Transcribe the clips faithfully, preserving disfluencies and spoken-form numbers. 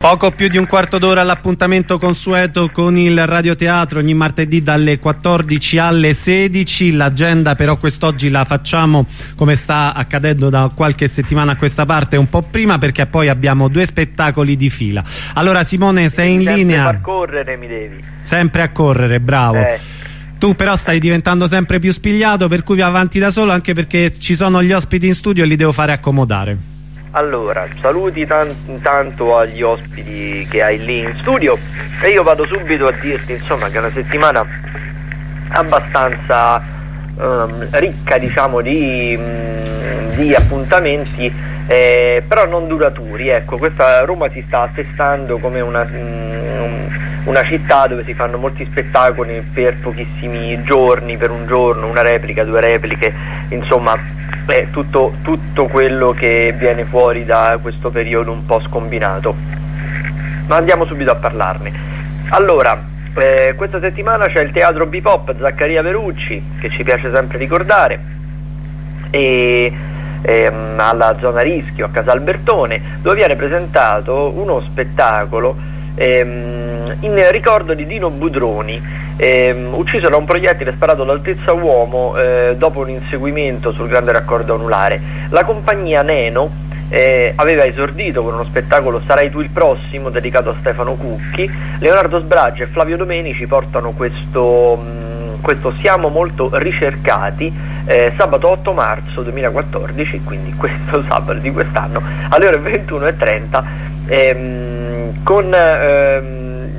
Poco più di un quarto d'ora all'appuntamento consueto con il radioteatro ogni martedì dalle quattordici alle sedici. L'agenda però quest'oggi la facciamo, come sta accadendo da qualche settimana a questa parte, un po' prima, perché poi abbiamo due spettacoli di fila. Allora Simone, sei in linea? Sempre a correre mi devi. Sempre a correre, bravo. Eh. Tu però stai diventando sempre più spigliato, per cui vai avanti da solo, anche perché ci sono gli ospiti in studio e li devo fare accomodare. Allora, saluti intanto agli ospiti che hai lì in studio e io vado subito a dirti, insomma, che è una settimana abbastanza um, ricca, diciamo, di, um, di appuntamenti, eh, però non duraturi. Ecco, questa Roma si sta attestando come una, um, una città dove si fanno molti spettacoli per pochissimi giorni, per un giorno, una replica, due repliche, insomma è tutto, tutto quello che viene fuori da questo periodo un po' scombinato. Ma andiamo subito a parlarne. Allora, eh, questa settimana c'è il Teatro Bebop Zaccaria Verucci, che ci piace sempre ricordare, e ehm, alla zona Rischio, a Casa Albertone, dove viene presentato uno spettacolo ehm, in ricordo di Dino Budroni, ehm, ucciso da un proiettile sparato all'altezza uomo eh, dopo un inseguimento sul grande raccordo anulare. La compagnia Neno eh, aveva esordito con uno spettacolo Sarai tu il prossimo, dedicato a Stefano Cucchi. Leonardo Sbraggia e Flavio Domenici portano questo, mh, questo Siamo molto ricercati eh, sabato otto marzo duemilaquattordici, quindi questo sabato di quest'anno, alle ore ventuno e trenta, ehm, con ehm,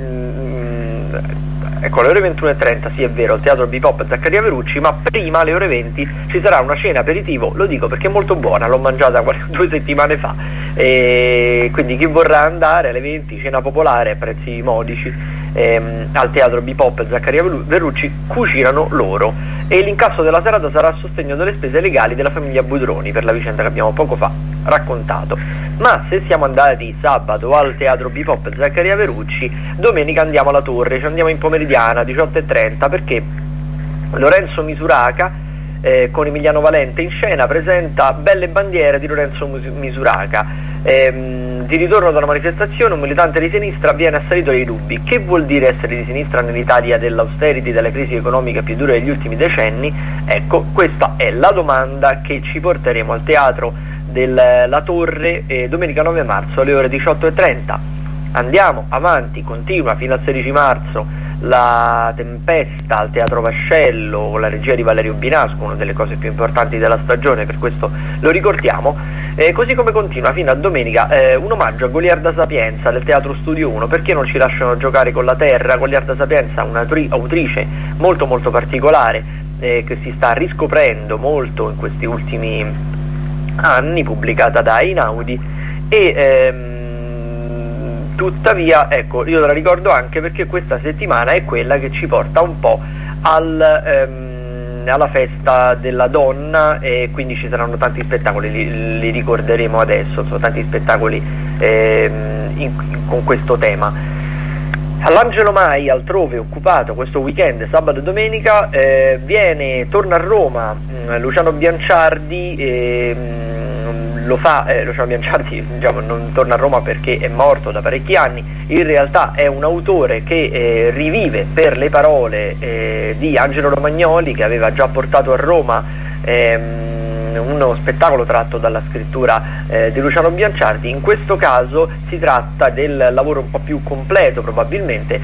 ecco, alle ore ventuno e trenta, sì è vero, al Teatro Bebop Zaccaria Verucci, ma prima alle ore venti ci sarà una cena aperitivo, lo dico perché è molto buona, l'ho mangiata due settimane fa, e quindi chi vorrà andare alle venti, cena popolare a prezzi modici, ehm, al Teatro Bebop Zaccaria Verucci, cucinano loro, e l'incasso della serata sarà a sostegno delle spese legali della famiglia Budroni per la vicenda che abbiamo poco fa raccontato. Ma se siamo andati sabato al Teatro Bebop Zaccaria Verucci, domenica andiamo alla Torre, ci andiamo in pomeridiana diciotto e trenta, perché Lorenzo Misuraca eh, con Emiliano Valente in scena presenta Belle bandiere di Lorenzo Misuraca. Ehm, di ritorno da una manifestazione, un militante di sinistra viene assalito dai dubbi. Che vuol dire essere di sinistra nell'Italia dell'austerity, della crisi economica più dura degli ultimi decenni? Ecco, questa è la domanda che ci porteremo al Teatro della Torre eh, domenica nove marzo alle ore diciotto e trenta. Andiamo avanti, continua fino al sedici marzo La Tempesta al Teatro Vascello con la regia di Valerio Binasco, una delle cose più importanti della stagione, per questo lo ricordiamo. Eh, così come continua fino a domenica eh, un omaggio a Goliarda Sapienza del Teatro Studio uno. Perché non ci lasciano giocare con la terra? Goliarda Sapienza, un'autrice molto molto particolare eh, che si sta riscoprendo molto in questi ultimi anni, pubblicata da Einaudi, e ehm, tuttavia, ecco, io te la ricordo anche perché questa settimana è quella che ci porta un po' al ehm, alla festa della donna, e quindi ci saranno tanti spettacoli, li, li ricorderemo adesso, sono tanti spettacoli ehm, in, in, con questo tema. All'Angelo Mai altrove occupato questo weekend, sabato e domenica, eh, viene, torna a Roma mh, Luciano Bianciardi, eh, mh, lo fa, eh, Luciano Bianciardi diciamo, non torna a Roma perché è morto da parecchi anni, in realtà è un autore che eh, rivive per le parole eh, di Angelo Romagnoli, che aveva già portato a Roma ehm, uno spettacolo tratto dalla scrittura eh, di Luciano Bianciardi. In questo caso si tratta del lavoro un po' più completo, probabilmente,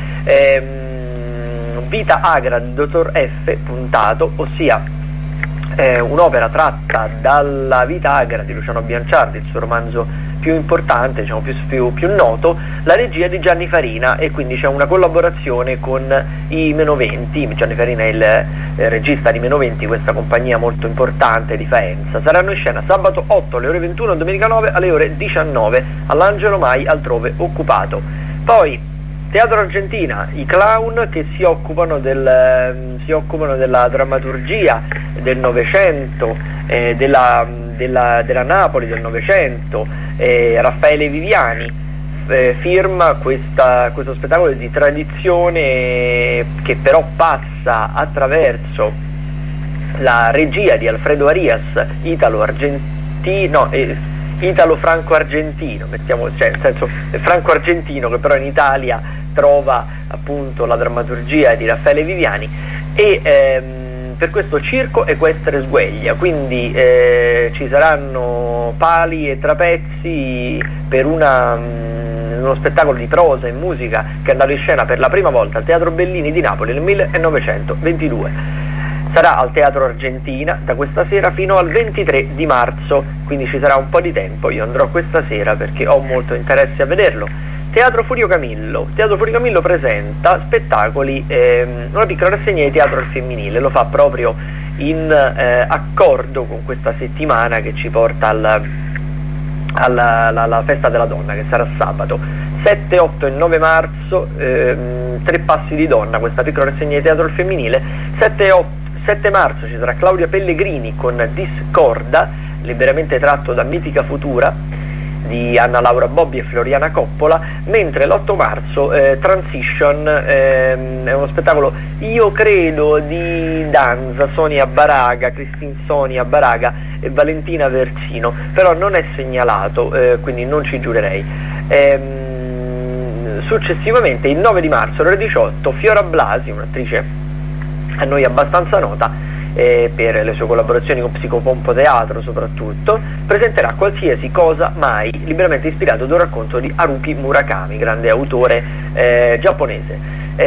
ehm, Vita Agra del dottor F. Puntato, ossia eh, un'opera tratta dalla Vita Agra di Luciano Bianciardi, il suo romanzo più importante, diciamo più, più, più noto, la regia di Gianni Farina, e quindi c'è una collaborazione con i Meno venti. Gianni Farina è il eh, regista di Meno venti, questa compagnia molto importante di Faenza. Saranno in scena sabato otto alle ore ventuno, domenica nove alle ore diciannove all'Angelo Mai altrove occupato. Poi Teatro Argentina, i clown che si occupano, del, eh, si occupano della drammaturgia del Novecento, eh, della, della, della Napoli del Novecento. eh, Raffaele Viviani eh, firma questa, questo spettacolo di tradizione che però passa attraverso la regia di Alfredo Arias, italo-argentino, eh, italo-franco-argentino, mettiamo, cioè nel senso franco-argentino, che però in Italia trova appunto la drammaturgia di Raffaele Viviani, e ehm, per questo Circo Equestre Sgueglia, quindi eh, ci saranno pali e trapezzi per una, mh, uno spettacolo di prosa e musica che è andato in scena per la prima volta al Teatro Bellini di Napoli nel millenovecentoventidue. Sarà al Teatro Argentina da questa sera fino al ventitré di marzo, quindi ci sarà un po' di tempo. Io andrò questa sera perché ho molto interesse a vederlo. Teatro Furio Camillo. Teatro Furio Camillo presenta spettacoli, ehm, una piccola rassegna di teatro al femminile, lo fa proprio in eh, accordo con questa settimana che ci porta al, alla, alla, alla Festa della Donna, che sarà sabato sette, otto e nove marzo. ehm, Tre Passi di Donna, questa piccola rassegna di teatro al femminile. sette marzo ci sarà Claudia Pellegrini con Discorda, liberamente tratto da Mitica Futura di Anna Laura Bobbi e Floriana Coppola, mentre l'otto marzo eh, Transition ehm, è uno spettacolo, io credo, di Danza, Sonia Baraga, Christine Sonia Baraga e Valentina Versino, però non è segnalato, eh, quindi non ci giurerei. Ehm, successivamente il nove di marzo alle ore diciotto Fiora Blasi, un'attrice a noi abbastanza nota eh, per le sue collaborazioni con Psicopompo Teatro soprattutto, presenterà Qualsiasi cosa mai, liberamente ispirato da un racconto di Haruki Murakami, grande autore eh, giapponese.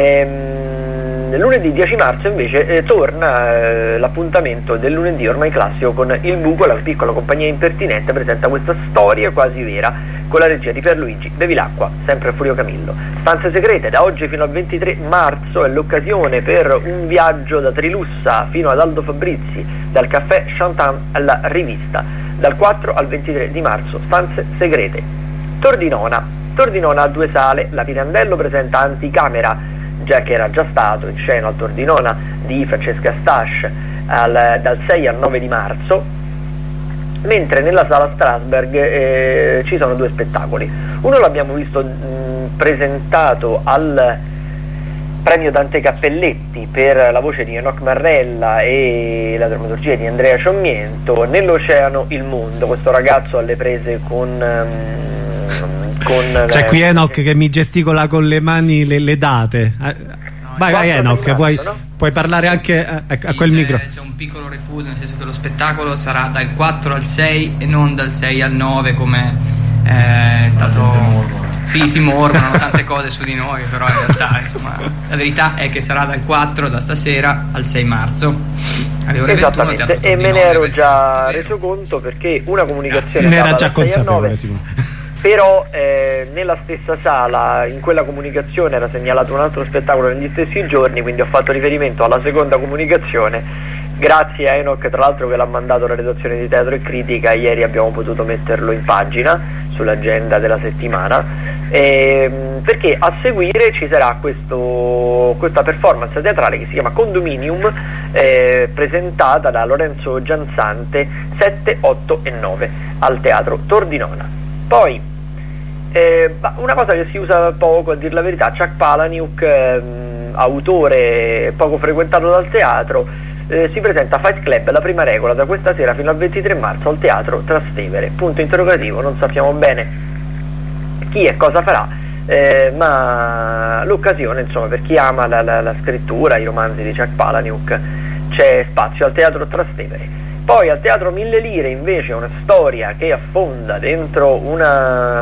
Ehm, lunedì dieci marzo invece eh, torna eh, l'appuntamento del lunedì ormai classico con Il Buco, la piccola compagnia impertinente presenta questa storia quasi vera con la regia di Pierluigi Bevilacqua, sempre a Furio Camillo. Stanze segrete, da oggi fino al ventitré marzo è l'occasione per un viaggio da Trilussa fino ad Aldo Fabrizi, dal caffè Chantan alla rivista, dal quattro al ventitré di marzo, Stanze segrete. Tordinona, Tordinona ha due sale, la Pirandello presenta Anticamera, già che era già stato in scena al Tordinona di Francesca Stasch al, dal sei al nove di marzo, mentre nella sala Strasberg eh, ci sono due spettacoli. Uno l'abbiamo visto mh, presentato al premio Dante Cappelletti per la voce di Enoch Marrella e la drammaturgia di Andrea Ciommiento, Nell'oceano il mondo, questo ragazzo alle prese con... Um, con c'è qui Enoch che mi gesticola con le mani le, le date. Vai, vai Enoch, marzo, puoi, no? puoi parlare anche a, a, sì, a quel micro. C'è un piccolo refuso, nel senso che lo spettacolo sarà dal quattro al sei e non dal sei al nove come eh, è stato... Sì, si mormano tante cose su di noi, però in realtà insomma, la verità è che sarà dal quattro, da stasera, al sei marzo. Alle ore Esattamente, ventuno, e me ne ero già reso conto perché una comunicazione... Ne era già consapevole, però eh, nella stessa sala, in quella comunicazione era segnalato un altro spettacolo negli stessi giorni, quindi ho fatto riferimento alla seconda comunicazione. Grazie a Enoch, tra l'altro, che l'ha mandato alla redazione di Teatro e Critica, ieri abbiamo potuto metterlo in pagina sull'agenda della settimana, ehm, perché a seguire ci sarà questo, questa performance teatrale che si chiama Condominium, eh, presentata da Lorenzo Giansante sette, otto e nove al Teatro Tordinona. Poi eh, una cosa che si usa poco, a dir la verità, Chuck Palahniuk, ehm, autore poco frequentato dal teatro, eh, si presenta Fight Club, la prima regola, da questa sera fino al ventitré marzo al Teatro Trastevere. Punto interrogativo, non sappiamo bene chi e cosa farà, eh, ma l'occasione, insomma, per chi ama la, la, la scrittura, i romanzi di Chuck Palahniuk, c'è spazio al Teatro Trastevere. Poi al Teatro Mille Lire invece una storia che affonda dentro una,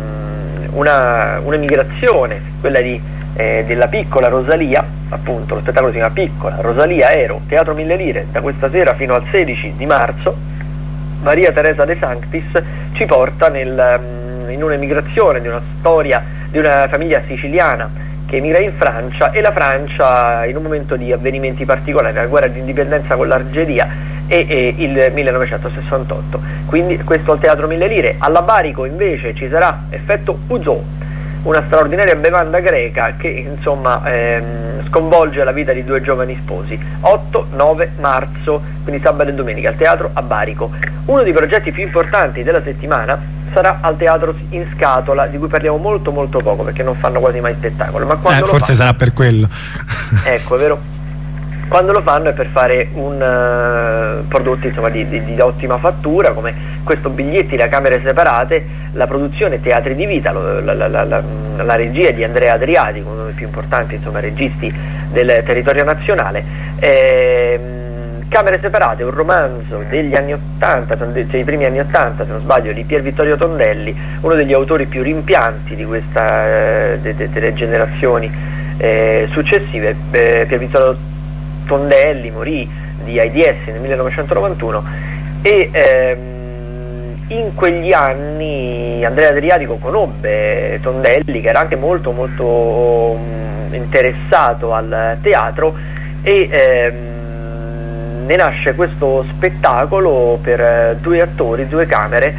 una, un'emigrazione, quella di, eh, della piccola Rosalia, appunto lo spettacolo si chiama Piccola Rosalia Ero, Teatro Mille Lire, da questa sera fino al sedici di marzo. Maria Teresa De Sanctis ci porta nel, in un'emigrazione di una storia di una famiglia siciliana che emigra in Francia, e la Francia in un momento di avvenimenti particolari, la guerra di indipendenza con l'Algeria e, e il millenovecentosessantotto. Quindi questo al Teatro Mille Lire. Alla Barico invece ci sarà Effetto Uzo, una straordinaria bevanda greca che insomma ehm, sconvolge la vita di due giovani sposi. otto nove marzo, quindi sabato e domenica, al Teatro a Barico. Uno dei progetti più importanti della settimana sarà al Teatro in Scatola, di cui parliamo molto molto poco perché non fanno quasi mai spettacolo, ma quando eh, lo forse fanno, sarà per quello. ecco, è vero. Quando lo fanno è per fare un uh, prodotti insomma di, di, di ottima fattura, come questo Biglietti da camere separate, la produzione Teatri di Vita, lo, la, la, la, la, la regia di Andrea Adriatico, uno dei più importanti insomma registi del territorio nazionale. ehm, Camere separate, un romanzo degli anni ottanta, dei primi anni ottanta se non sbaglio, di Pier Vittorio Tondelli, uno degli autori più rimpianti di questa eh, de, de, delle generazioni eh, successive. eh, Pier Vittorio Tondelli morì di AIDS nel millenovecentonovantuno e ehm, in quegli anni Andrea Adriatico conobbe Tondelli, che era anche molto molto um, interessato al teatro, e ehm, ne nasce questo spettacolo per eh, due attori, due camere,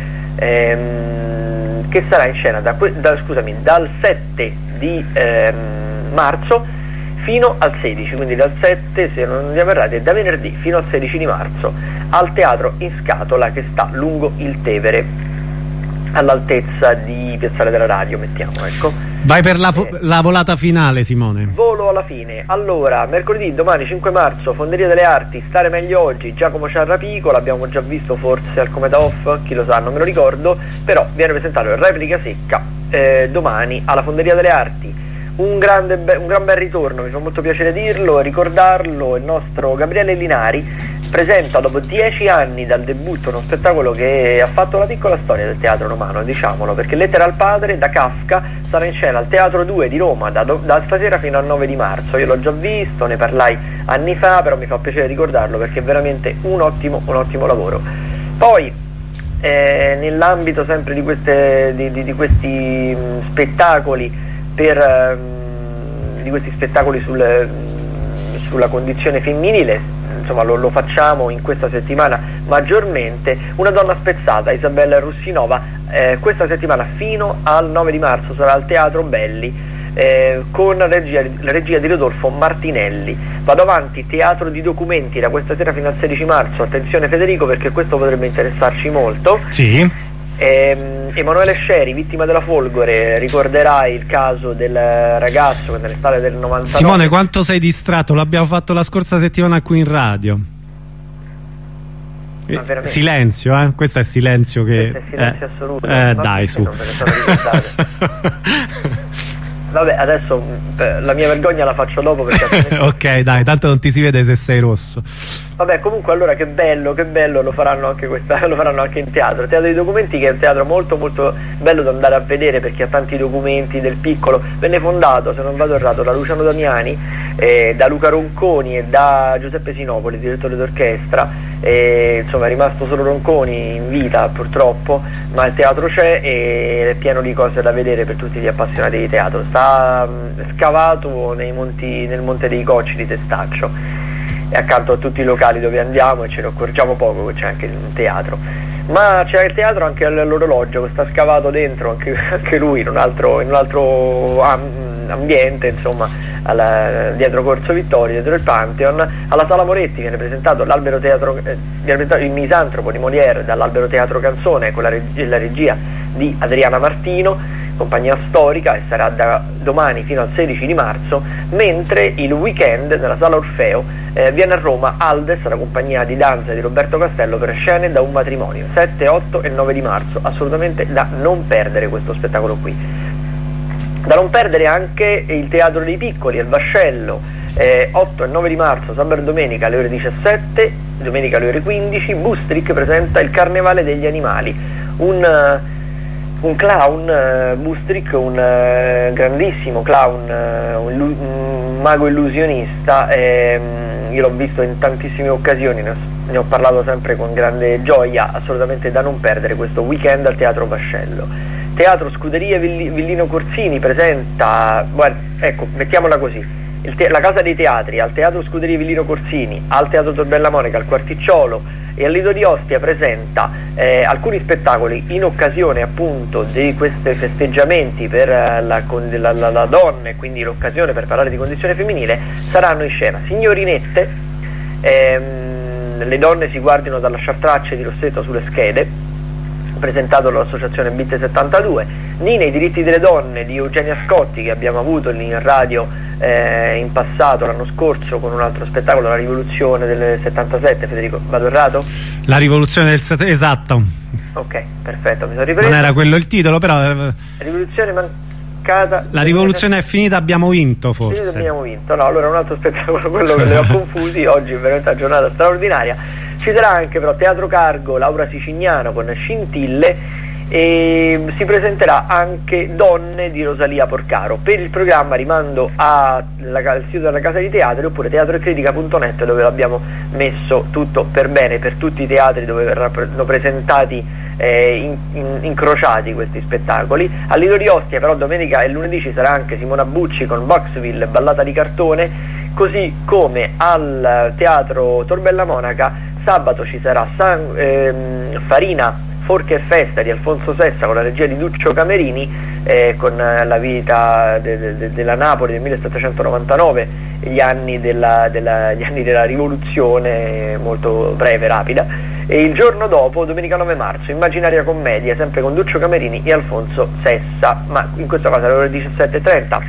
ehm, che sarà in scena da, da, scusami, dal sette di ehm, marzo fino al sedici, quindi dal sette, se non mi errate, da venerdì fino al sedici di marzo al Teatro in Scatola, che sta lungo il Tevere, all'altezza di Piazzale della Radio, mettiamo, ecco. Vai per la, eh, la volata finale, Simone. Volo alla fine. Allora, mercoledì, domani cinque marzo, Fonderia delle Arti, Stare meglio oggi, Giacomo Ciarrapico, l'abbiamo già visto forse al Cometa Off, chi lo sa, non me lo ricordo, però viene presentato in replica secca eh, domani alla Fonderia delle Arti. Un, grande, un gran bel ritorno, mi fa molto piacere dirlo e ricordarlo. Il nostro Gabriele Linari presenta dopo dieci anni dal debutto uno spettacolo che ha fatto la piccola storia del teatro romano, diciamolo, perché Lettera al Padre da Kafka sarà in scena al Teatro due di Roma da, da stasera fino al nove di marzo. Io l'ho già visto, ne parlai anni fa, però mi fa piacere ricordarlo perché è veramente un ottimo, un ottimo lavoro. Poi eh, nell'ambito sempre di, queste, di, di, di questi mh, spettacoli per mh, di questi spettacoli sul, mh, sulla condizione femminile, insomma lo, lo facciamo in questa settimana maggiormente. Una donna spezzata, Isabella Russinova, eh, questa settimana fino al nove di marzo sarà al Teatro Belli, eh, con la regia, la regia di Rodolfo Martinelli. Vado avanti, teatro di documenti da questa sera fino al sedici marzo, attenzione Federico perché questo potrebbe interessarci molto. Sì. Eh, Emanuele Sceri, vittima della Folgore, ricorderai il caso del ragazzo che nell'estate del novantanove. Simone, quanto sei distratto? L'abbiamo fatto la scorsa settimana qui in radio. Ma silenzio, eh? Questo è silenzio che... Questo è silenzio eh, assoluto. Eh, dai, su. Non me ne sono ricordato. Vabbè, adesso la mia vergogna la faccio dopo perché... Ok, dai, tanto non ti si vede se sei rosso. Vabbè, comunque allora che bello, che bello, lo faranno anche questa, lo faranno anche in teatro. Teatro dei Documenti, che è un teatro molto molto bello da andare a vedere perché ha tanti documenti del piccolo. Venne fondato, se non vado errato, da Luciano Damiani, eh, da Luca Ronconi e da Giuseppe Sinopoli, direttore d'orchestra. E, insomma, è rimasto solo Ronconi in vita purtroppo, ma il teatro c'è ed è pieno di cose da vedere per tutti gli appassionati di teatro. Sta mh, scavato nei monti, nel Monte dei Cocci di Testaccio, e accanto a tutti i locali dove andiamo, e ce ne accorgiamo poco che c'è anche il teatro. Ma c'è il teatro anche all'orologio, che sta scavato dentro anche, anche lui in un altro, in un altro am, ambiente, insomma, alla, dietro Corso Vittorio, dietro il Pantheon. Alla Sala Moretti viene presentato l'Albero Teatro, eh, viene presentato il Misantropo di Molière dall'Albero Teatro Canzone, con la, reg la regia di Adriana Martino, compagnia storica, e sarà da domani fino al sedici di marzo, mentre il weekend nella Sala Orfeo eh, viene a Roma Aldes, la compagnia di danza di Roberto Castello, per Scene da un matrimonio, sette, otto e nove di marzo, assolutamente da non perdere questo spettacolo qui. Da non perdere anche il Teatro dei Piccoli, il Vascello, eh, otto e nove di marzo, sabato e domenica alle ore diciassette, domenica alle ore quindici, Bustrick presenta il Carnevale degli Animali, un... Uh, un clown, uh, Bustrick, un uh, grandissimo clown, uh, un, un mago illusionista. ehm, io l'ho visto in tantissime occasioni, ne ho, ne ho parlato sempre con grande gioia, assolutamente da non perdere questo weekend al Teatro Vascello. Teatro Scuderia Villi, Villino Corsini presenta, guarda, ecco, mettiamola così, il la Casa dei Teatri al Teatro Scuderia Villino Corsini, al Teatro Tor Bella Monica, al Quarticciolo e al Lido di Ostia presenta eh, alcuni spettacoli in occasione appunto di questi festeggiamenti per eh, la, la, la, la donna, e quindi l'occasione per parlare di condizione femminile. Saranno in scena Signorinette, ehm, Le donne si guardino dalla lasciar tracce di Rossetto sulle schede, presentato dall'associazione Bit settantadue, Nina, i diritti delle donne di Eugenia Scotti, che abbiamo avuto in radio eh, in passato, l'anno scorso, con un altro spettacolo, La Rivoluzione del settantasette. Federico, vado errato? La Rivoluzione del settantasette, esatto. Ok, perfetto, mi sono ripreso. Non era quello il titolo, però Rivoluzione mancata. La rivoluzione è finita, abbiamo vinto forse. Finita, abbiamo vinto. No, allora un altro spettacolo, quello che li ho confusi. Oggi è veramente una giornata straordinaria. Ci sarà anche però Teatro Cargo, Laura Sicignano con Scintille, e si presenterà anche Donne di Rosalia Porcaro. Per il programma rimando al sito della Casa di Teatri oppure teatro e critica punto net, dove l'abbiamo messo tutto per bene per tutti i teatri dove verranno presentati eh, in, in, incrociati questi spettacoli. A Lido di Ostia però domenica e lunedì ci sarà anche Simona Bucci con Boxville, Ballata di cartone, così come al Teatro Torbella Monaca sabato ci sarà San, ehm, Farina Forche e Festa di Alfonso Sessa con la regia di Duccio Camerini, eh, con la vita de, de, de, della Napoli del millesettecentonovantanove, gli anni della, della, gli anni della rivoluzione, molto breve, rapida. E il giorno dopo, domenica nove marzo, Immaginaria Commedia, sempre con Duccio Camerini e Alfonso Sessa, ma in questa cosa alle ore diciassette e trenta.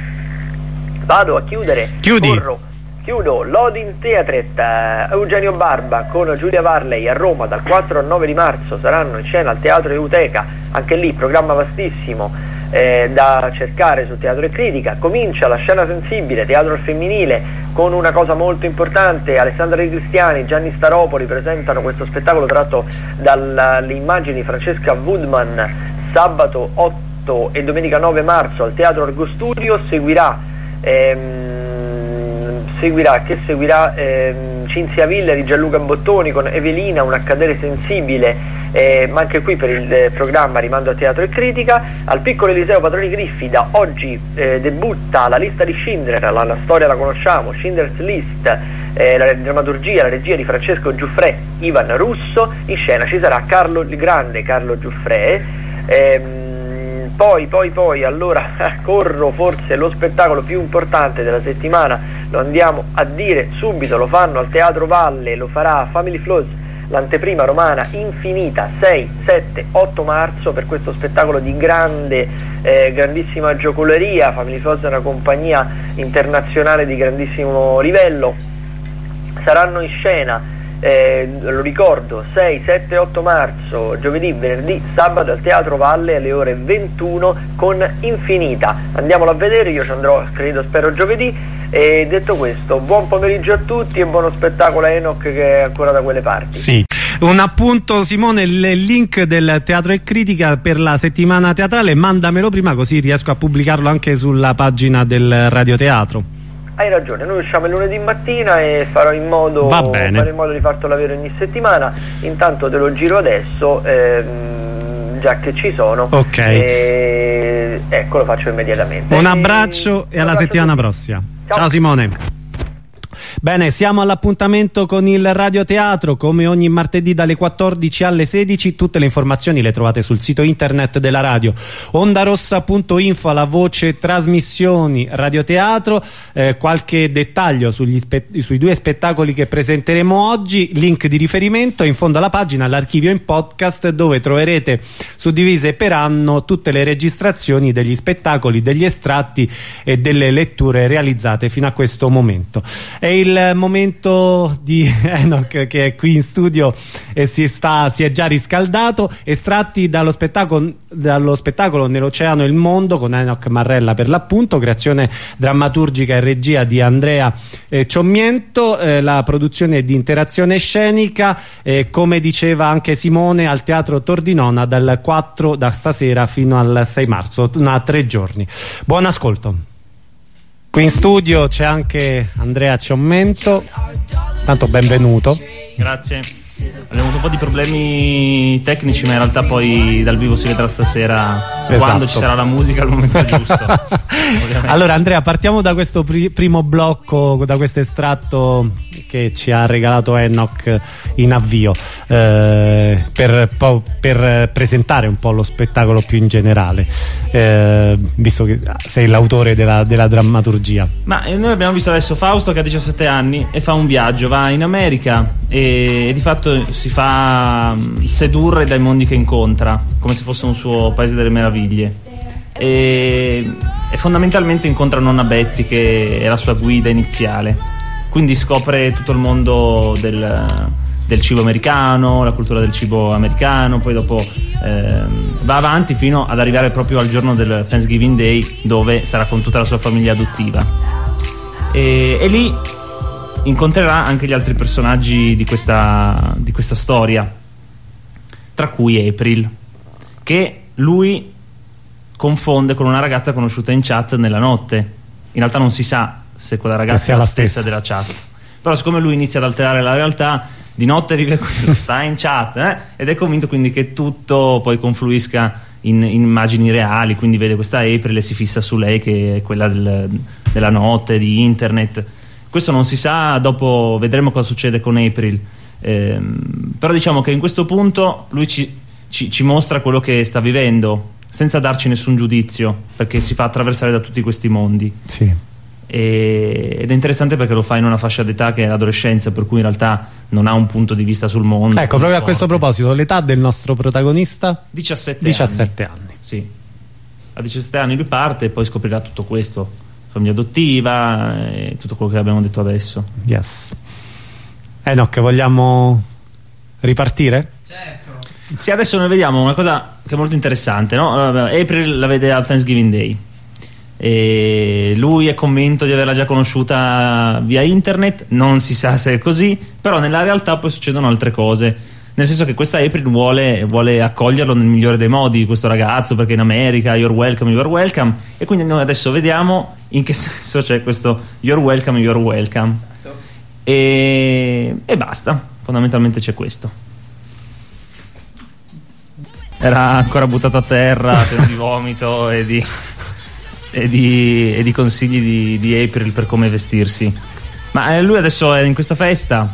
Vado a chiudere. Chiudi. Corro. Chiudo l'Odin Theatret, uh, Eugenio Barba con Giulia Varley a Roma dal quattro al nove di marzo, saranno in scena al Teatro Euteca, anche lì programma vastissimo eh, da cercare su Teatro e Critica. Comincia la Scena Sensibile, teatro al femminile, con una cosa molto importante: Alessandra Di Cristiani, Gianni Staropoli presentano questo spettacolo tratto dalle immagini di Francesca Woodman, sabato otto e domenica nove marzo al Teatro Argo Studio. Seguirà ehm, Seguirà, che seguirà ehm, Cinzia Villa di Gianluca Bottoni con Evelina, un accadere sensibile, eh, ma anche qui per il eh, programma rimando a Teatro e Critica. Al Piccolo Eliseo Patroni Griffi da oggi eh, debutta La lista di Schindler, la, la storia la conosciamo, Schindler's List, eh, la drammaturgia, la regia di Francesco Giuffrè, Ivan Russo. In scena ci sarà Carlo il Grande, Carlo Giuffrè. ehm, Poi, poi, poi, allora corro forse lo spettacolo più importante della settimana, lo andiamo a dire subito, lo fanno al Teatro Valle, lo farà Family Flows, l'anteprima romana infinita, sei, sette, otto marzo, per questo spettacolo di grande, eh, grandissima giocoleria. Family Flows è una compagnia internazionale di grandissimo livello. Saranno in scena, Eh, lo ricordo, sei, sette, otto marzo, giovedì, venerdì, sabato al Teatro Valle alle ore ventuno con Infinita. Andiamolo a vedere, io ci andrò, credo, spero giovedì. E detto questo, buon pomeriggio a tutti e buono spettacolo a Enoch che è ancora da quelle parti. Sì. Un appunto, Simone, il link del Teatro e Critica per la settimana teatrale, mandamelo prima così riesco a pubblicarlo anche sulla pagina del Radioteatro. Hai ragione, noi usciamo il lunedì mattina e farò in modo, farò in modo di fartelo avere ogni settimana. Intanto te lo giro adesso, ehm, già che ci sono. Ok. E, ecco, lo faccio immediatamente. Un abbraccio e, e alla settimana prossima. Ciao, Ciao Simone. Bene, siamo all'appuntamento con il Radioteatro, come ogni martedì dalle quattordici alle sedici. Tutte le informazioni le trovate sul sito internet della radio, ondarossa punto info, alla voce trasmissioni Radioteatro. Eh, qualche dettaglio sugli sui due spettacoli che presenteremo oggi, link di riferimento in fondo alla pagina, l'archivio in podcast, dove troverete suddivise per anno tutte le registrazioni degli spettacoli, degli estratti e delle letture realizzate fino a questo momento. È il momento di Enoch, che è qui in studio e si, sta, si è già riscaldato. Estratti dallo spettacolo, dallo spettacolo Nell'Oceano e il Mondo, con Enoch Marrella per l'appunto, creazione drammaturgica e regia di Andrea eh, Ciommiento, eh, la produzione di Interazione Scenica, eh, come diceva anche Simone, al Teatro Tordinona dal quattro, da stasera fino al sei marzo, a tre giorni. Buon ascolto. Qui in studio c'è anche Andrea Ciommiento, tanto benvenuto. Grazie. Abbiamo avuto un po' di problemi tecnici, ma in realtà poi dal vivo si vedrà stasera, esatto, quando ci sarà la musica al momento giusto. Allora Andrea, partiamo da questo pri primo blocco, da questo estratto che ci ha regalato Enoch in avvio, eh, per, per presentare un po' lo spettacolo più in generale, eh, visto che sei l'autore della, della drammaturgia. Ma noi abbiamo visto adesso Fausto che ha diciassette anni e fa un viaggio, va in America e, e di fatto si fa sedurre dai mondi che incontra, come se fosse un suo paese delle meraviglie. e, e fondamentalmente incontra nonna Betty, che è la sua guida iniziale, quindi scopre tutto il mondo del, del cibo americano, la cultura del cibo americano, poi dopo eh, va avanti fino ad arrivare proprio al giorno del Thanksgiving Day, dove sarà con tutta la sua famiglia adottiva, e, e lì incontrerà anche gli altri personaggi di questa, di questa storia, tra cui April, che lui confonde con una ragazza conosciuta in chat nella notte. In realtà non si sa se quella ragazza è la stessa, stessa della chat, però siccome lui inizia ad alterare la realtà, di notte vive quello, sta in chat eh? ed è convinto quindi che tutto poi confluisca in, in immagini reali, quindi vede questa April e si fissa su lei, che è quella del, della notte, di internet. Questo non si sa, dopo vedremo cosa succede con April, ehm, però diciamo che in questo punto lui ci, ci, ci mostra quello che sta vivendo senza darci nessun giudizio, perché si fa attraversare da tutti questi mondi. Sì. E, ed è interessante perché lo fa in una fascia d'età che è l'adolescenza, per cui in realtà non ha un punto di vista sul mondo. Ecco, proprio forte. A questo proposito, l'età del nostro protagonista? diciassette, diciassette anni. anni. Sì. A diciassette anni lui parte e poi scoprirà tutto questo, famiglia adottiva e tutto quello che abbiamo detto adesso. Yes. Eh no, che vogliamo ripartire? Certo. Sì, adesso noi vediamo una cosa che è molto interessante, no? April la vede al Thanksgiving Day e lui è convinto di averla già conosciuta via internet, non si sa se è così, però nella realtà poi succedono altre cose, nel senso che questa April vuole, vuole accoglierlo nel migliore dei modi, questo ragazzo, perché in America you're welcome, you're welcome, e quindi noi adesso vediamo in che senso c'è questo you're welcome, you're welcome. Esatto. e, e basta, fondamentalmente c'è questo. Era ancora buttato a terra, pieno di vomito e di, e di, e di consigli di, di April per come vestirsi. Ma eh, lui adesso è in questa festa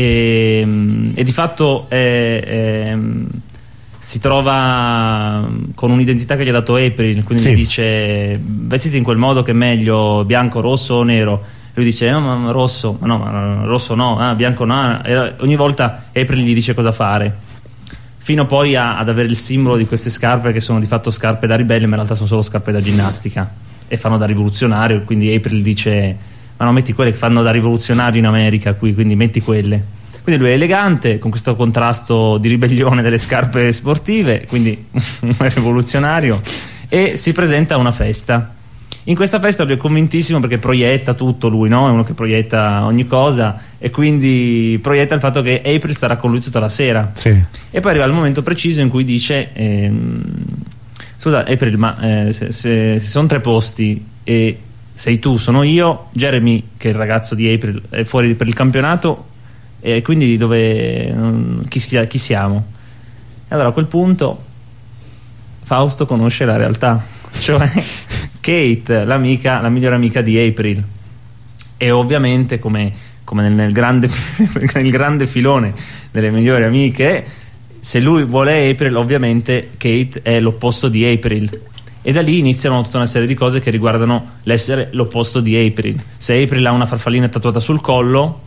e, e di fatto è, è, si trova con un'identità che gli ha dato April, quindi sì. Gli dice vestiti in quel modo che è meglio, bianco, rosso o nero. Lui dice no ma rosso, ma no ma rosso no, ah, bianco no. E ogni volta April gli dice cosa fare, fino poi a, ad avere il simbolo di queste scarpe che sono di fatto scarpe da ribelle, ma in realtà sono solo scarpe da ginnastica e fanno da rivoluzionario. Quindi April dice ma no, metti quelle che fanno da rivoluzionario in America qui, quindi metti quelle. Quindi lui è elegante con questo contrasto di ribellione delle scarpe sportive, quindi un rivoluzionario, e si presenta a una festa. In questa festa lui è convintissimo perché proietta tutto lui, no? È uno che proietta ogni cosa e quindi proietta il fatto che April starà con lui tutta la sera. Sì. E poi arriva il momento preciso in cui dice ehm, scusa April, ma eh, se, se, se sono tre posti e sei tu, sono io, Jeremy, che è il ragazzo di April, è fuori per il campionato, e quindi dove chi, chi siamo? E allora a quel punto Fausto conosce la realtà, cioè Kate, l'amica, la migliore amica di April, e ovviamente come, come nel, nel, grande, nel grande filone delle migliori amiche, se lui vuole April ovviamente Kate è l'opposto di April, e da lì iniziano tutta una serie di cose che riguardano l'essere l'opposto di April. Se April ha una farfallina tatuata sul collo,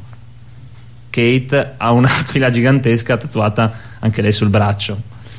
Kate ha un'aquila gigantesca tatuata anche lei sul braccio.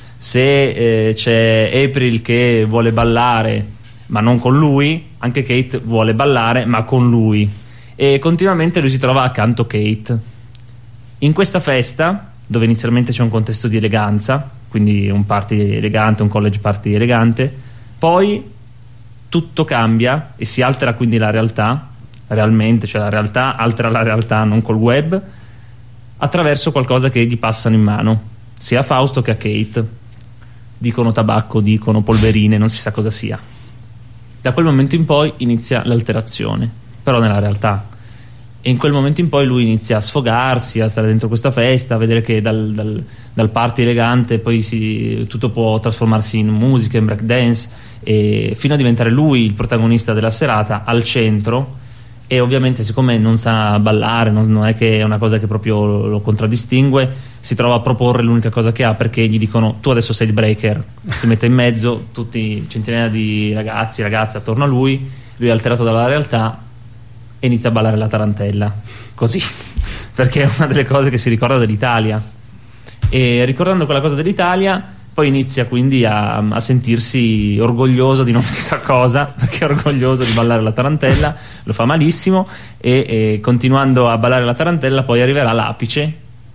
Se eh, c'è April che vuole ballare ma non con lui, anche Kate vuole ballare ma con lui, e continuamente lui si trova accanto a Kate. In questa festa, dove inizialmente c'è un contesto di eleganza, quindi un party elegante, un college party elegante, poi tutto cambia e si altera, quindi la realtà realmente, cioè la realtà altera la realtà, non col web, attraverso qualcosa che gli passano in mano, sia a Fausto che a Kate. Dicono tabacco, dicono polverine, non si sa cosa sia. Da quel momento in poi inizia l'alterazione, però nella realtà, e in quel momento in poi lui inizia a sfogarsi, a stare dentro questa festa, a vedere che dal, dal, dal party elegante poi si, tutto può trasformarsi in musica, in breakdance, e fino a diventare lui il protagonista della serata, al centro. E ovviamente siccome non sa ballare, non, non è che è una cosa che proprio lo, lo contraddistingue, si trova a proporre l'unica cosa che ha, perché gli dicono tu adesso sei il breaker, si mette in mezzo tutti centinaia di ragazzi, ragazze attorno a lui, lui è alterato dalla realtà e inizia a ballare la tarantella così, perché è una delle cose che si ricorda dell'Italia. E ricordando quella cosa dell'Italia poi inizia quindi a, a sentirsi orgoglioso di non si sa cosa, perché è orgoglioso di ballare la tarantella, lo fa malissimo, e, e continuando a ballare la tarantella poi arriverà l'apice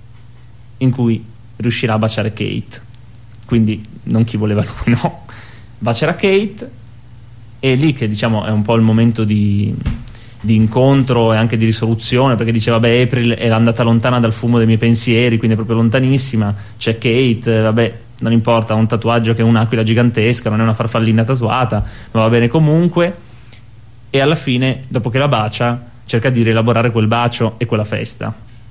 in cui riuscirà a baciare Kate, quindi non chi voleva lui, no, bacerà Kate, e lì che diciamo è un po' il momento di, di incontro e anche di risoluzione, perché dice vabbè, April è andata lontana dal fumo dei miei pensieri, quindi è proprio lontanissima, c'è Kate, vabbè, non importa, ha un tatuaggio che è un'aquila gigantesca, non è una farfallina tatuata, ma va bene comunque, e alla fine, dopo che la bacia, cerca di rielaborare quel bacio e quella festa,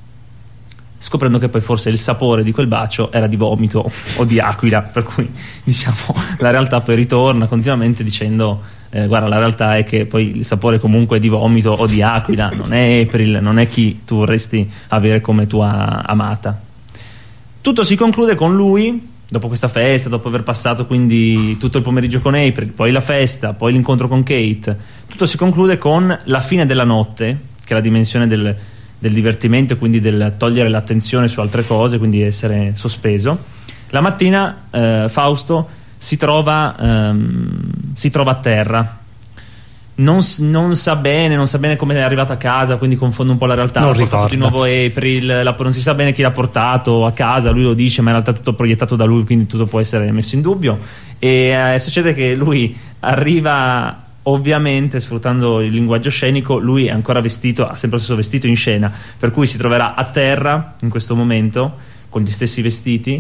scoprendo che poi forse il sapore di quel bacio era di vomito o di aquila, per cui diciamo la realtà poi ritorna continuamente dicendo eh, guarda, la realtà è che poi il sapore comunque è di vomito o di aquila, non è April, non è chi tu vorresti avere come tua amata. Tutto si conclude con lui, dopo questa festa, dopo aver passato quindi tutto il pomeriggio con April, poi la festa, poi l'incontro con Kate, tutto si conclude con la fine della notte, che è la dimensione del del divertimento e quindi del togliere l'attenzione su altre cose, quindi essere sospeso. La mattina eh, Fausto si trova ehm, si trova a terra, non, non sa bene non sa bene come è arrivato a casa, quindi confonde un po' la realtà. Non ha portato ricorda. di nuovo April, la, non si sa bene chi l'ha portato a casa, lui lo dice ma in realtà è tutto proiettato da lui, quindi tutto può essere messo in dubbio, e eh, succede che lui arriva, ovviamente sfruttando il linguaggio scenico, lui è ancora vestito, ha sempre lo stesso vestito in scena, per cui si troverà a terra in questo momento con gli stessi vestiti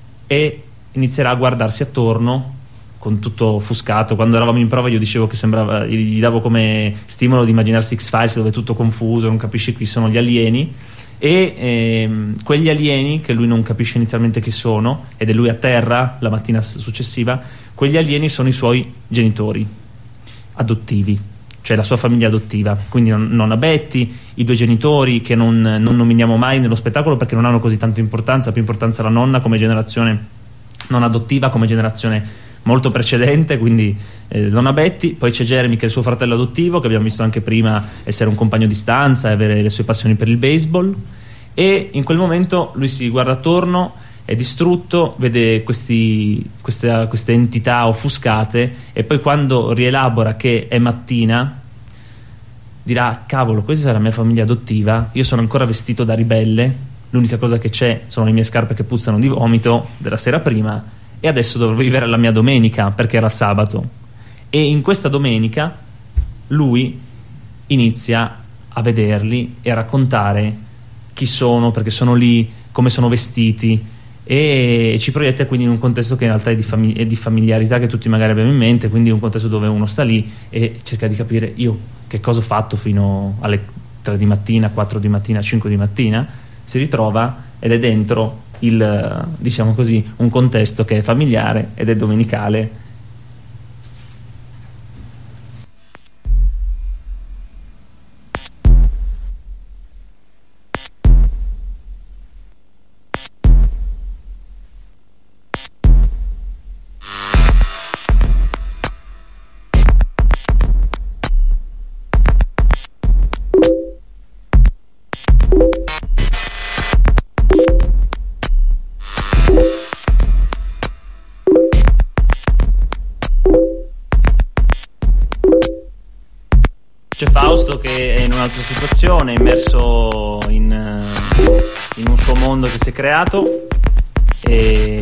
e inizierà a guardarsi attorno con tutto offuscato. Quando eravamo in prova io dicevo che sembrava, gli davo come stimolo di immaginarsi X-Files dove è tutto confuso, non capisci chi sono gli alieni, e ehm, quegli alieni che lui non capisce inizialmente chi sono, ed è lui a terra la mattina successiva, quegli alieni sono i suoi genitori adottivi, cioè la sua famiglia adottiva, quindi non, nonna Betty, i due genitori che non, non nominiamo mai nello spettacolo perché non hanno così tanta importanza, più importanza la nonna come generazione non adottiva, come generazione molto precedente, quindi eh, nonna Betty, poi c'è Jeremy che è il suo fratello adottivo, che abbiamo visto anche prima essere un compagno di stanza e avere le sue passioni per il baseball, e in quel momento lui si guarda attorno, è distrutto, vede questi, queste, queste entità offuscate, e poi quando rielabora che è mattina dirà cavolo, questa sarà la mia famiglia adottiva, io sono ancora vestito da ribelle, l'unica cosa che c'è sono le mie scarpe che puzzano di vomito della sera prima, e adesso dovrò vivere la mia domenica perché era sabato. E in questa domenica lui inizia a vederli e a raccontare chi sono, perché sono lì, come sono vestiti, e ci proietta quindi in un contesto che in realtà è di, famig- è di familiarità che tutti magari abbiamo in mente, quindi un contesto dove uno sta lì e cerca di capire io che cosa ho fatto fino alle tre di mattina, quattro di mattina, cinque di mattina, si ritrova ed è dentro il, diciamo così, un contesto che è familiare ed è domenicale. C'è Fausto che è in un'altra situazione, immerso in, in un suo mondo che si è creato, e,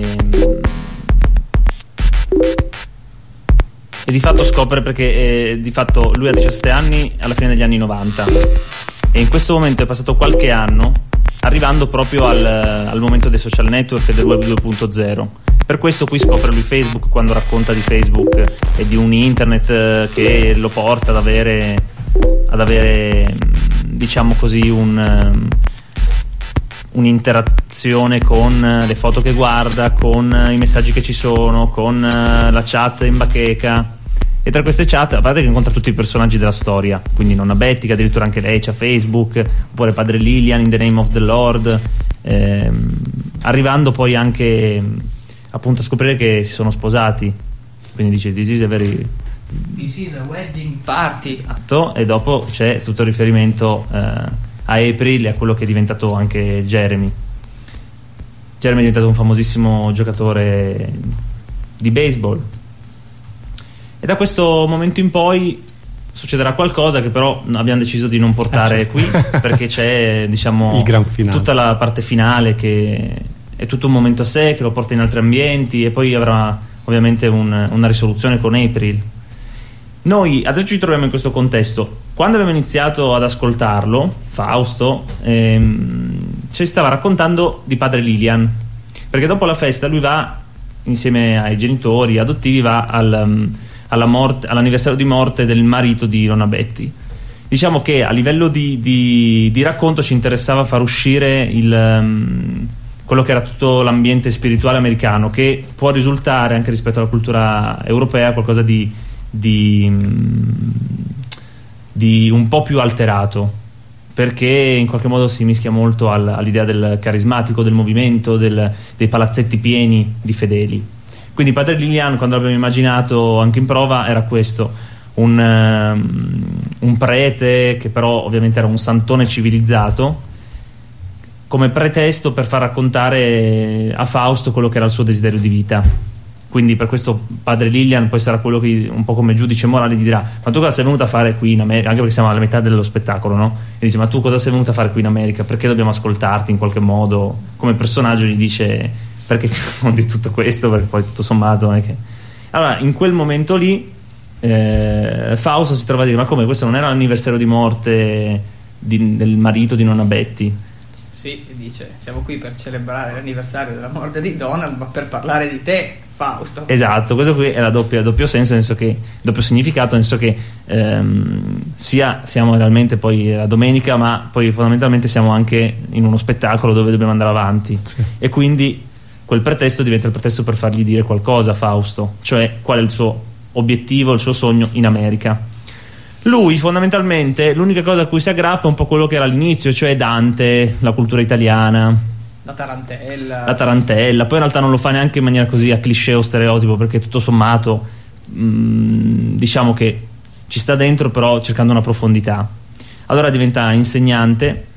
e di fatto scopre, perché eh, di fatto lui ha diciassette anni alla fine degli anni novanta, e in questo momento è passato qualche anno, arrivando proprio al, al momento dei social network e del web due punto zero. Per questo qui scopre lui Facebook, quando racconta di Facebook e di un internet che lo porta ad avere ad avere diciamo così un, un'interazione con le foto che guarda, con i messaggi che ci sono, con la chat in bacheca, e tra queste chat a parte che incontra tutti i personaggi della storia, quindi nonna Betty che addirittura anche lei c'ha Facebook, oppure padre Lilian in The Name of the Lord, ehm, arrivando poi anche appunto a scoprire che si sono sposati, quindi dice this is a very This is a wedding party. Atto, e dopo c'è tutto il riferimento eh, a April e a quello che è diventato anche Jeremy. Jeremy è diventato un famosissimo giocatore di baseball, e da questo momento in poi succederà qualcosa che però abbiamo deciso di non portare eh, certo. qui, perché c'è, diciamo, il gran finale, tutta la parte finale che è tutto un momento a sé, che lo porta in altri ambienti, e poi avrà ovviamente un, una risoluzione con April. Noi adesso ci troviamo in questo contesto. Quando abbiamo iniziato ad ascoltarlo, Fausto ehm, ci stava raccontando di padre Lilian, perché dopo la festa lui va insieme ai genitori adottivi, va al, um, alla morte, all'anniversario di morte del marito di Nonna Betty. Diciamo che a livello di, di, di racconto ci interessava far uscire il, um, quello che era tutto l'ambiente spirituale americano, che può risultare anche rispetto alla cultura europea qualcosa di, di, di un po' più alterato, perché in qualche modo si mischia molto al, all'idea del carismatico, del movimento, del, dei palazzetti pieni di fedeli. Quindi padre Lilian, quando l'abbiamo immaginato anche in prova, era questo, un, um, un prete che però ovviamente era un santone civilizzato, come pretesto per far raccontare a Fausto quello che era il suo desiderio di vita. Quindi per questo padre Lilian poi sarà quello che un po' come giudice morale gli dirà: ma tu cosa sei venuto a fare qui in America? Anche perché siamo alla metà dello spettacolo, no? E dice: ma tu cosa sei venuto a fare qui in America? Perché dobbiamo ascoltarti in qualche modo? Come personaggio gli dice: perché c'è di tutto questo? Perché poi tutto sommato non è che... Allora in quel momento lì eh, Fausto si trova a dire: ma come, questo non era l'anniversario di morte di, del marito di Nonna Betty? Sì, dice: siamo qui per celebrare l'anniversario della morte di Donald, ma per parlare di te, Fausto. Esatto, questo qui è la doppia, doppio senso, nel senso che, doppio significato, nel senso che ehm, sia siamo realmente poi la domenica, ma poi fondamentalmente siamo anche in uno spettacolo dove dobbiamo andare avanti, sì. E quindi quel pretesto diventa il pretesto per fargli dire qualcosa a Fausto, cioè qual è il suo obiettivo, il suo sogno in America. Lui fondamentalmente l'unica cosa a cui si aggrappa è un po' quello che era all'inizio, cioè Dante, la cultura italiana, la tarantella la tarantella. Poi in realtà non lo fa neanche in maniera così a cliché o stereotipo, perché tutto sommato mh, diciamo che ci sta dentro, però cercando una profondità. Allora diventa insegnante,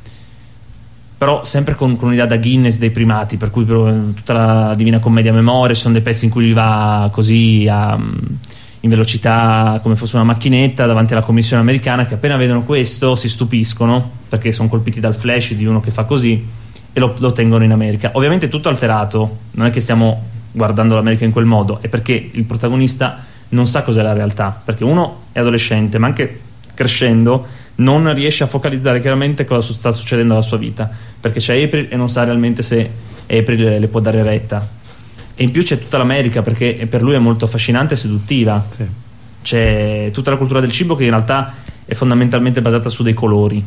però sempre con, con un'idea da Guinness dei primati, per cui tutta la Divina Commedia a memoria, ci sono dei pezzi in cui lui va così a, in velocità come fosse una macchinetta davanti alla commissione americana, che appena vedono questo si stupiscono perché sono colpiti dal flash di uno che fa così e lo, lo tengono in America. Ovviamente tutto alterato, non è che stiamo guardando l'America in quel modo, è perché il protagonista non sa cos'è la realtà, perché uno è adolescente, ma anche crescendo non riesce a focalizzare chiaramente cosa sta succedendo alla sua vita, perché c'è April e non sa realmente se April le può dare retta. E in più c'è tutta l'America, perché per lui è molto affascinante e seduttiva, sì. C'è tutta la cultura del cibo che in realtà è fondamentalmente basata su dei colori,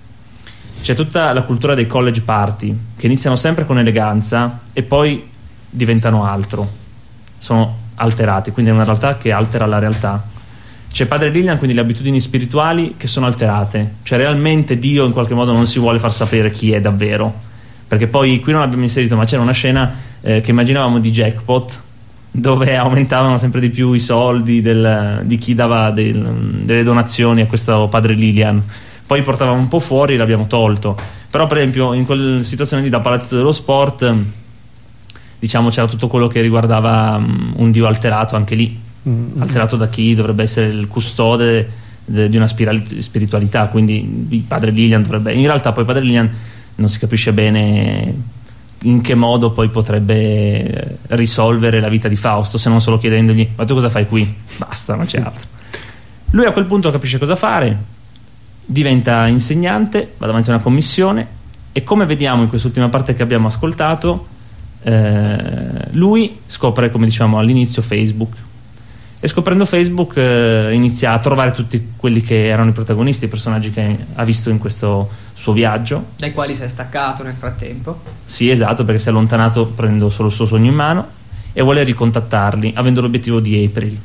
c'è tutta la cultura dei college party che iniziano sempre con eleganza e poi diventano altro, sono alterati, quindi è una realtà che altera la realtà. C'è padre Lilian, quindi le abitudini spirituali che sono alterate, cioè realmente Dio in qualche modo non si vuole far sapere chi è davvero, perché poi qui non l'abbiamo inserito, ma c'era una scena eh, che immaginavamo di jackpot, dove aumentavano sempre di più i soldi del, di chi dava del, delle donazioni a questo padre Lilian. Poi portavamo un po' fuori, l'abbiamo tolto, però per esempio in quella situazione lì da Palazzetto dello Sport, diciamo, c'era tutto quello che riguardava um, un Dio alterato, anche lì mm-hmm. alterato da chi dovrebbe essere il custode de, di una spiritualità, quindi il padre Lilian dovrebbe, in realtà poi padre Lilian non si capisce bene in che modo poi potrebbe risolvere la vita di Fausto, se non solo chiedendogli: ma tu cosa fai qui? Basta, non c'è altro. Lui a quel punto capisce cosa fare, diventa insegnante, va davanti a una commissione e, come vediamo in quest'ultima parte che abbiamo ascoltato, eh, lui scopre, come dicevamo all'inizio, Facebook, e scoprendo Facebook eh, inizia a trovare tutti quelli che erano i protagonisti, i personaggi che ha visto in questo suo viaggio, dai quali si è staccato nel frattempo. Sì, esatto, perché si è allontanato prendendo solo il suo sogno in mano e vuole ricontattarli avendo l'obiettivo di April.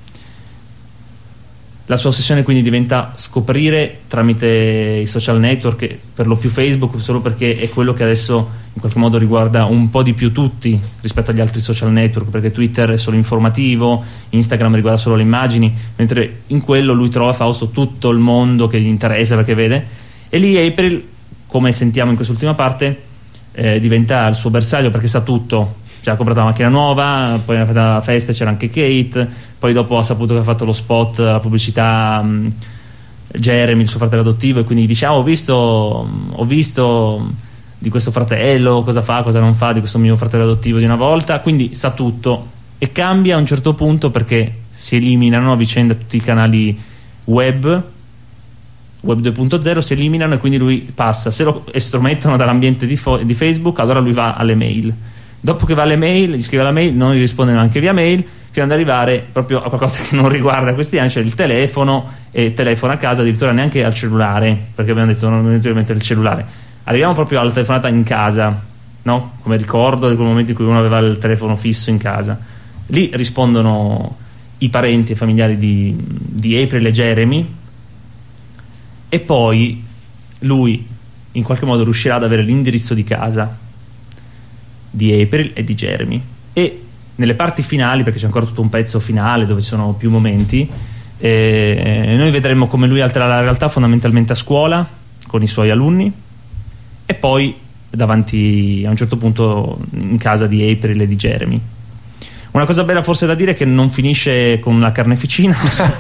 La sua ossessione quindi diventa scoprire tramite i social network, per lo più Facebook, solo perché è quello che adesso in qualche modo riguarda un po' di più tutti rispetto agli altri social network, perché Twitter è solo informativo, Instagram riguarda solo le immagini, mentre in quello lui trova, Fausto, tutto il mondo che gli interessa, perché vede. E lì April, come sentiamo in quest'ultima parte, eh, diventa il suo bersaglio perché sa tutto. Cioè, ha comprato una macchina nuova, poi alla festa c'era anche Kate, poi dopo ha saputo che ha fatto lo spot, la pubblicità um, Jeremy, il suo fratello adottivo, e quindi dice ah, ho visto ho visto di questo fratello, cosa fa, cosa non fa, di questo mio fratello adottivo di una volta, quindi sa tutto, e cambia a un certo punto perché si eliminano a vicenda tutti i canali web web due punto zero, si eliminano, e quindi lui passa, se lo estromettono dall'ambiente di, di Facebook, allora lui va alle mail. Dopo che va alle mail, gli scrive la mail, non gli rispondono anche via mail, fino ad arrivare proprio a qualcosa che non riguarda questi anni, cioè il telefono, e telefona a casa, addirittura neanche al cellulare, perché abbiamo detto non necessariamente il cellulare. Arriviamo proprio alla telefonata in casa, no? Come ricordo di quel momento in cui uno aveva il telefono fisso in casa. Lì rispondono i parenti e familiari di, di April e Jeremy, e poi lui in qualche modo riuscirà ad avere l'indirizzo di casa di April e di Jeremy, e nelle parti finali, perché c'è ancora tutto un pezzo finale dove ci sono più momenti, eh, noi vedremo come lui altererà la realtà fondamentalmente a scuola con i suoi alunni, e poi davanti a un certo punto in casa di April e di Jeremy. Una cosa bella forse da dire è che non finisce con la carneficina.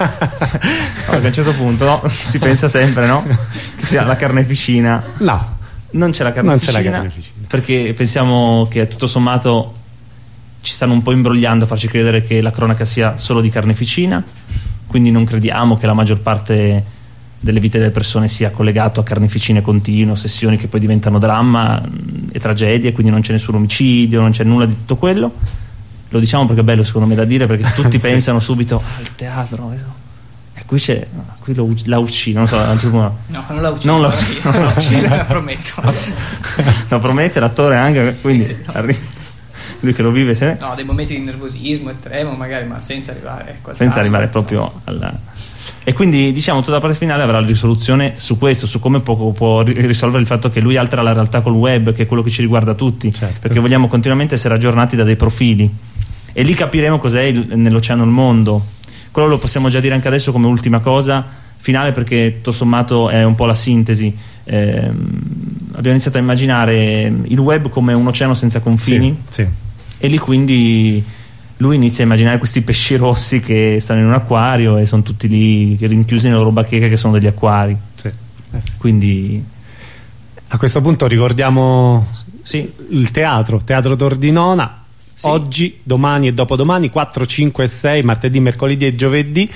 A un certo punto, no? Si pensa sempre, no? Che sia la carneficina. No, non c'è la carneficina, non c'è la carneficina, perché pensiamo che tutto sommato ci stanno un po' imbrogliando a farci credere che la cronaca sia solo di carneficina, quindi non crediamo che la maggior parte delle vite delle persone sia collegato a carneficine continue, ossessioni che poi diventano dramma e tragedie, quindi non c'è nessun omicidio, non c'è nulla di tutto quello. Lo diciamo perché è bello secondo me da dire, perché tutti sì. pensano subito al teatro, e qui c'è, qui lo, la uccide, non so, no, non la uccide, non la uccide, non la uccide. prometto. Lo promette l'attore anche, quindi sì, sì, no. arri- lui che lo vive se... no, dei momenti di nervosismo estremo magari, ma senza arrivare ecco, senza arrivare proprio alla... E quindi diciamo tutta la parte finale avrà la risoluzione su questo, su come può, può risolvere il fatto che lui altera la realtà col web, che è quello che ci riguarda tutti, certo. Perché vogliamo continuamente essere aggiornati da dei profili, e lì capiremo cos'è il, nell'oceano il mondo. Quello lo possiamo già dire anche adesso come ultima cosa finale, perché tutto sommato è un po' la sintesi. eh, abbiamo iniziato a immaginare il web come un oceano senza confini, sì, sì. E lì quindi lui inizia a immaginare questi pesci rossi che stanno in un acquario e sono tutti lì rinchiusi nelle loro bacheche che sono degli acquari, sì. Eh sì. Quindi a questo punto ricordiamo sì. il teatro Teatro Tordinona, sì. Oggi, domani e dopodomani, quattro, cinque e sei, martedì, mercoledì e giovedì,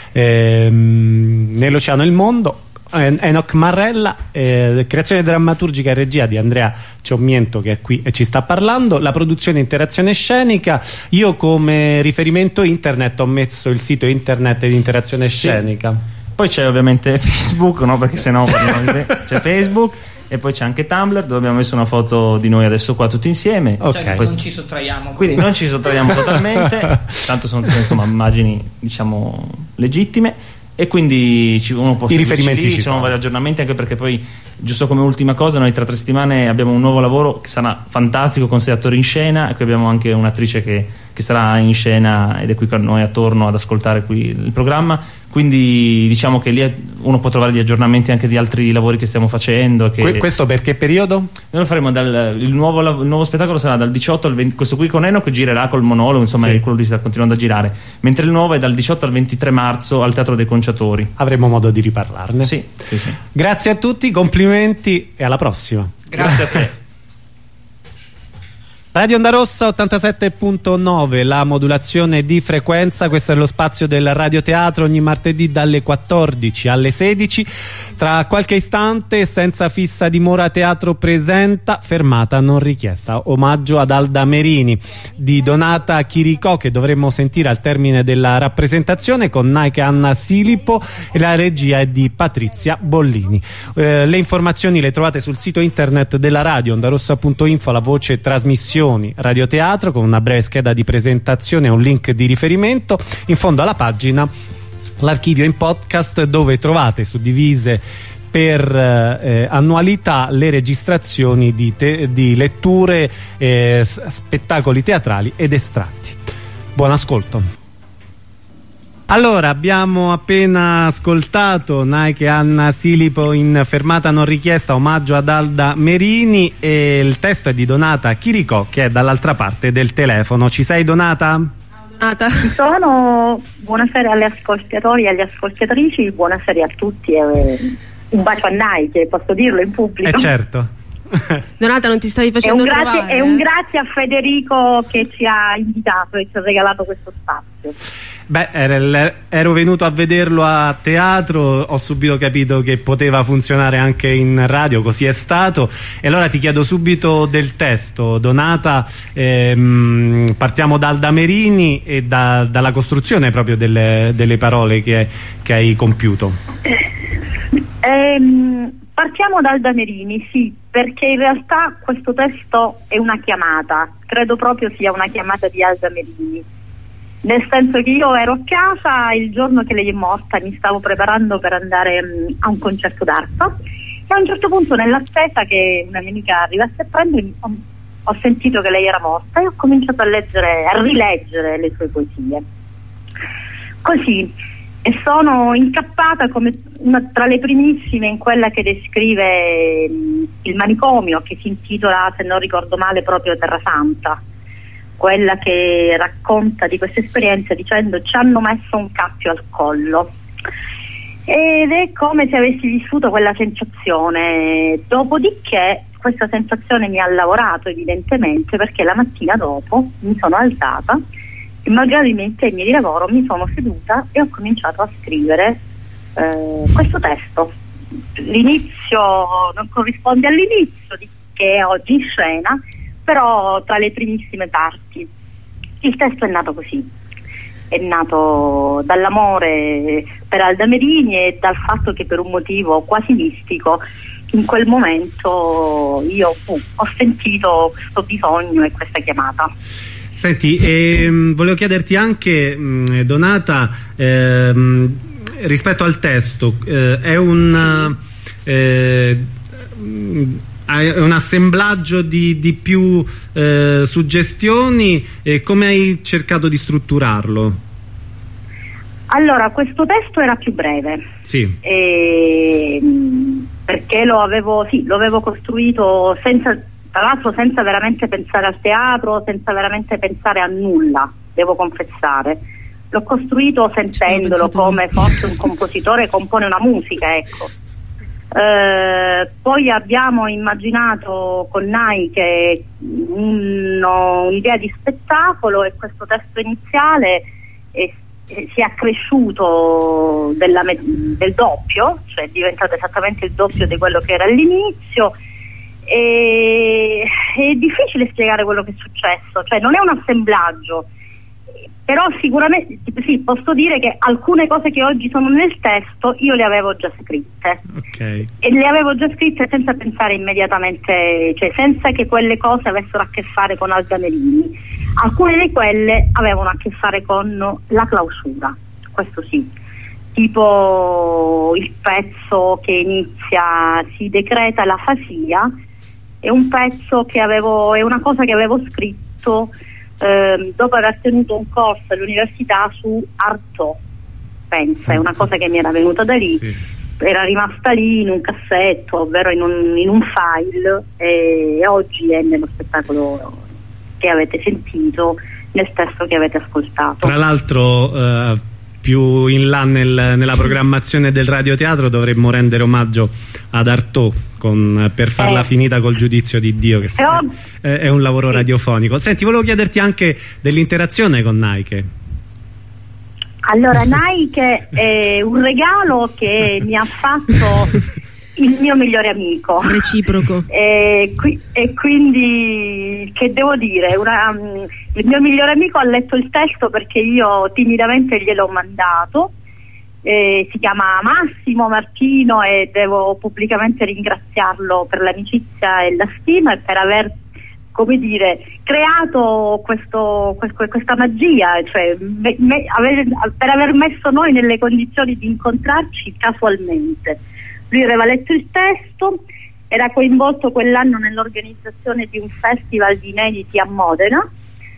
ehm, nell'Oceano il Mondo. Enoch Marrella, eh, creazione drammaturgica e regia di Andrea Ciommiento, che è qui e ci sta parlando, la produzione interazione scenica. Io come riferimento internet ho messo il sito internet di interazione scenica, sì. Poi c'è ovviamente Facebook, no? Perché sennò c'è Facebook, e poi c'è anche Tumblr, dove abbiamo messo una foto di noi adesso qua tutti insieme, okay. Cioè, poi, non ci sottraiamo, quindi non ci sottraiamo totalmente, tanto sono insomma immagini diciamo legittime. E quindi uno può i riferimenti lì, ci ci sono sono vari aggiornamenti, anche perché poi giusto come ultima cosa noi tra tre settimane abbiamo un nuovo lavoro che sarà fantastico con sei attori in scena, e qui abbiamo anche un'attrice che, che sarà in scena ed è qui con noi attorno ad ascoltare qui il programma, quindi diciamo che lì uno può trovare gli aggiornamenti anche di altri lavori che stiamo facendo, che questo per che periodo? Noi lo faremo dal, il, nuovo, il nuovo spettacolo sarà dal diciotto al venti, questo qui con Enoch girerà col monologo, insomma, sì. Quello lì sta continuando a girare, mentre il nuovo è dal diciotto al ventitré marzo al Teatro dei Conciatori. Avremo modo di riparlarne. Sì, sì, sì. Grazie a tutti, complimenti e alla prossima. Grazie a te. Radio Onda Rossa ottantasette punto nove, la modulazione di frequenza. Questo è lo spazio del radioteatro, ogni martedì dalle quattordici alle sedici. Tra qualche istante, senza fissa dimora, Teatro presenta Fermata non richiesta, omaggio ad Alda Merini di Donata Chiricò, che dovremmo sentire al termine della rappresentazione, con Nike Anna Silipo, e la regia è di Patrizia Bollini. Eh, le informazioni le trovate sul sito internet della radio, ondarossa punto info, la voce trasmissione radioteatro, con una breve scheda di presentazione e un link di riferimento. In fondo alla pagina l'archivio in podcast, dove trovate suddivise per eh, annualità le registrazioni di, te di letture, eh, spettacoli teatrali ed estratti. Buon ascolto. Allora, abbiamo appena ascoltato Nike Anna Silipo in Fermata non richiesta, omaggio ad Alda Merini, e il testo è di Donata Chiricò, che è dall'altra parte del telefono. Ci sei, Donata? Donata. Ci sono, buonasera agli ascoltatori e alle ascoltatrici, buonasera a tutti e un bacio a Nike, posso dirlo in pubblico? Eh certo. Donata, non ti stavi facendo e un grazie, trovare, e eh? un grazie a Federico che ci ha invitato e ci ha regalato questo spazio. Beh, ero venuto a vederlo a teatro, ho subito capito che poteva funzionare anche in radio, così è stato, e allora ti chiedo subito del testo, Donata. Ehm, partiamo da Alda Merini e da, dalla costruzione proprio delle, delle parole che, che hai compiuto. Ehm, partiamo da Alda Merini, sì, perché in realtà questo testo è una chiamata, credo proprio sia una chiamata di Alda Merini. Nel senso che io ero a casa il giorno che lei è morta, mi stavo preparando per andare um, a un concerto d'arpa, e a un certo punto, nell'attesa che una mia amica arrivasse a prendermi, ho, ho sentito che lei era morta e ho cominciato a leggere, a rileggere le sue poesie. Così, e sono incappata come una tra le primissime in quella che descrive um, il manicomio, che si intitola, se non ricordo male, proprio Terra Santa. Quella che racconta di questa esperienza dicendo: ci hanno messo un cappio al collo, ed è come se avessi vissuto quella sensazione. Dopodiché questa sensazione mi ha lavorato evidentemente, perché la mattina dopo mi sono alzata e, malgrado i miei impegni di lavoro, mi sono seduta e ho cominciato a scrivere eh, questo testo. L'inizio non corrisponde all'inizio di che è oggi in scena, però tra le primissime parti. Il testo è nato così, è nato dall'amore per Alda Merini e dal fatto che, per un motivo quasi mistico, in quel momento io uh, ho sentito questo bisogno e questa chiamata. Senti, ehm, volevo chiederti anche, mh, Donata, ehm, rispetto al testo, eh, è un eh, è un assemblaggio di, di più eh, suggestioni, e come hai cercato di strutturarlo? Allora, questo testo era più breve, sì. e, perché lo avevo, sì, lo avevo costruito senza, tra l'altro senza veramente pensare al teatro, senza veramente pensare a nulla, devo confessare. L'ho costruito sentendolo come forse un compositore compone una musica, ecco. Uh, poi abbiamo immaginato con Nike un'idea di spettacolo, e questo testo iniziale è, è, si è accresciuto della, del doppio, cioè è diventato esattamente il doppio di quello che era all'inizio, e è difficile spiegare quello che è successo, cioè non è un assemblaggio, però sicuramente sì, posso dire che alcune cose che oggi sono nel testo io le avevo già scritte, okay. E le avevo già scritte senza pensare immediatamente, cioè senza che quelle cose avessero a che fare con Alda Merini. Alcune di quelle avevano a che fare con la clausura, questo sì, tipo il pezzo che inizia "si decreta l'afasia", è un pezzo che avevo, è una cosa che avevo scritto Eh, dopo aver tenuto un corso all'università su Artaud, pensa, è una cosa che mi era venuta da lì, sì. Era rimasta lì in un cassetto, ovvero in un, in un file, e oggi è nello spettacolo che avete sentito, nel testo che avete ascoltato. Tra l'altro eh, più in là nel, nella programmazione del radioteatro dovremmo rendere omaggio ad Artaud con Per farla eh. finita col giudizio di Dio, che è, è, è un lavoro sì. radiofonico. Senti, volevo chiederti anche dell'interazione con Nike. Allora, Nike è un regalo che mi ha fatto il mio migliore amico, reciproco, e, qui, e quindi che devo dire, una, um, il mio migliore amico ha letto il testo perché io timidamente gliel'ho mandato. Eh, si chiama Massimo Martino e devo pubblicamente ringraziarlo per l'amicizia e la stima e per aver, come dire, creato questo, questo, questa magia, cioè me, me, aver, per aver messo noi nelle condizioni di incontrarci casualmente. Lui aveva letto il testo, era coinvolto quell'anno nell'organizzazione di un festival di inediti a Modena,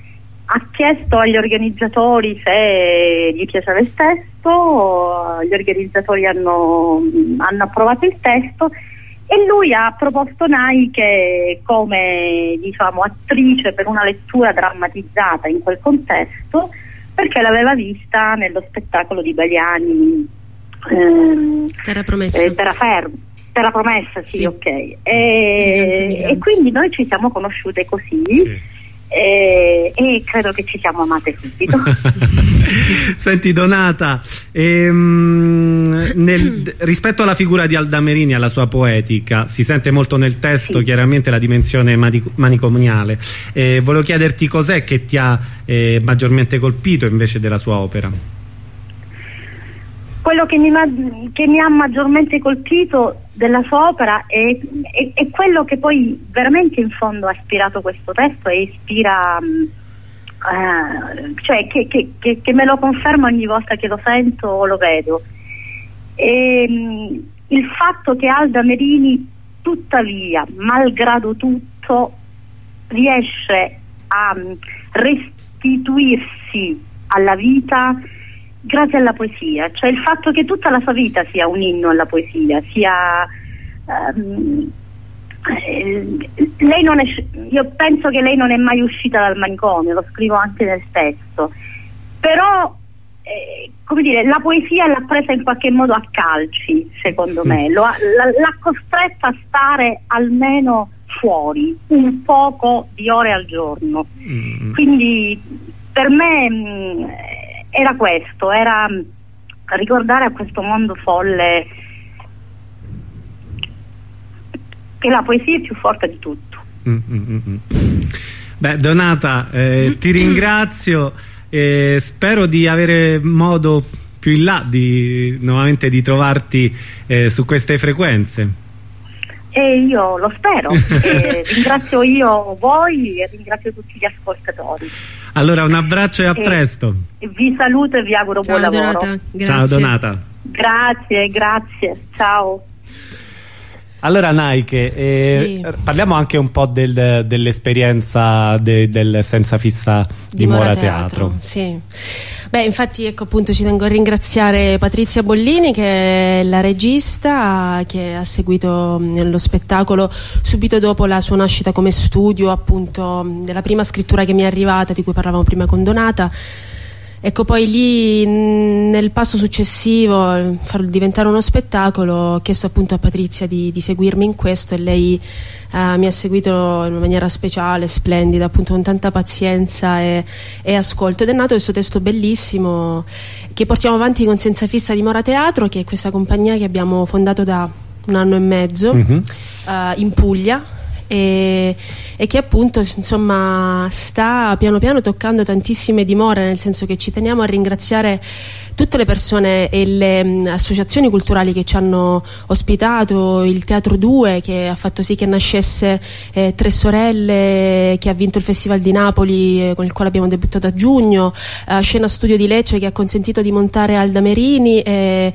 ha chiesto agli organizzatori se gli piaceva il testo, gli organizzatori hanno, hanno approvato il testo e lui ha proposto Nike come, diciamo, attrice per una lettura drammatizzata in quel contesto, perché l'aveva vista nello spettacolo di Baliani, ehm, Terra Promessa. eh, Terraferma, Terra Promessa, sì, Sì. ok. E, Migranti. e quindi noi ci siamo conosciute così. Sì. E, e credo che ci siamo amate subito. Senti Donata, ehm, nel, rispetto alla figura di Alda Merini, alla sua poetica, si sente molto nel testo, sì, chiaramente la dimensione manic manicomniale. Eh, volevo chiederti cos'è che ti ha eh, maggiormente colpito invece della sua opera? Quello che mi, che mi ha maggiormente colpito della sua opera è, è, è quello che poi veramente in fondo ha ispirato questo testo e ispira, eh, cioè che, che, che, che me lo conferma ogni volta che lo sento o lo vedo. E, il fatto che Alda Merini tuttavia, malgrado tutto, riesce a restituirsi alla vita grazie alla poesia, cioè il fatto che tutta la sua vita sia un inno alla poesia, sia um, eh, lei non è, io penso che lei non è mai uscita dal manicomio, lo scrivo anche nel testo, però eh, come dire, la poesia l'ha presa in qualche modo a calci, secondo me, l'ha costretta a stare almeno fuori un poco di ore al giorno, mm. quindi per me mh, era questo, era ricordare a questo mondo folle che la poesia è più forte di tutto. Mm, mm, mm. Beh, Donata, eh, ti ringrazio, eh, spero di avere modo più in là di, nuovamente di trovarti eh, su queste frequenze. E io lo spero, e ringrazio io voi e ringrazio tutti gli ascoltatori. Allora un abbraccio e a e presto. Vi saluto e vi auguro Ciao, buon Donata. lavoro. Grazie. Ciao Donata. Grazie, grazie, ciao. Allora Nike, eh, Sì. parliamo anche un po' del, dell'esperienza de, del Senza Fissa Dimora Teatro. Teatro. Sì. Beh, infatti ecco appunto ci tengo a ringraziare Patrizia Bollini, che è la regista che ha seguito lo spettacolo subito dopo la sua nascita come studio, appunto della prima scrittura che mi è arrivata, di cui parlavamo prima con Donata. Ecco, poi lì nel passo successivo, farlo diventare uno spettacolo, ho chiesto appunto a Patrizia di, di seguirmi in questo e lei uh, mi ha seguito in una maniera speciale, splendida, appunto con tanta pazienza e, e ascolto, ed è nato questo testo bellissimo che portiamo avanti con Senza Fissa Dimora Teatro, che è questa compagnia che abbiamo fondato da un anno e mezzo mm-hmm. uh, in Puglia. E, e che appunto insomma sta piano piano toccando tantissime dimore, nel senso che ci teniamo a ringraziare tutte le persone e le mh, associazioni culturali che ci hanno ospitato, il Teatro due che ha fatto sì che nascesse eh, Tre Sorelle, che ha vinto il Festival di Napoli, eh, con il quale abbiamo debuttato a giugno, eh, Scena Studio di Lecce che ha consentito di montare Alda Merini, eh,